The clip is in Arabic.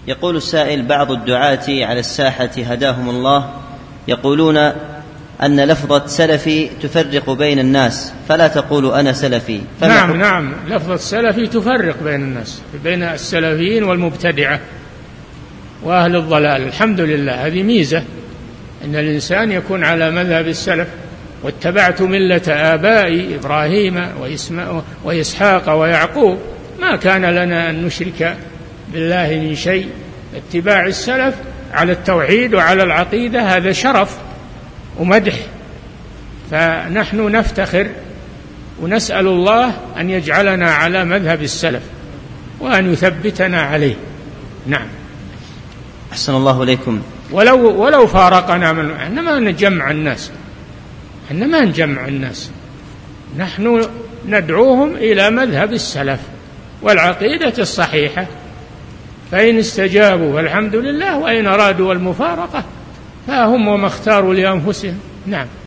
يقول السائل: بعض الدعاة على الساحة هداهم الله يقولون أن لفظة سلفي تفرق بين الناس، فلا تقول أنا سلفي. نعم، لفظة سلفي تفرق بين الناس، بين السلفيين والمبتدعة وأهل الضلال. الحمد لله، هذه ميزة أن الإنسان يكون على مذهب السلف. واتبعت ملة آبائي إبراهيم وإسحاق ويعقوب ما كان لنا أن نشرك بالله من شيء. اتباع السلف على التوحيد وعلى العقيدة هذا شرف ومدح، فنحن نفتخر ونسأل الله أن يجعلنا على مذهب السلف وأن يثبتنا عليه. نعم. أحسن الله إليكم. ولو فارقنا إنما نجمع الناس، نحن ندعوهم إلى مذهب السلف والعقيدة الصحيحة، فإن استجابوا فالحمد لله، وإن أرادوا المفارقة فهم وما اختاروا لأنفسهم. نعم.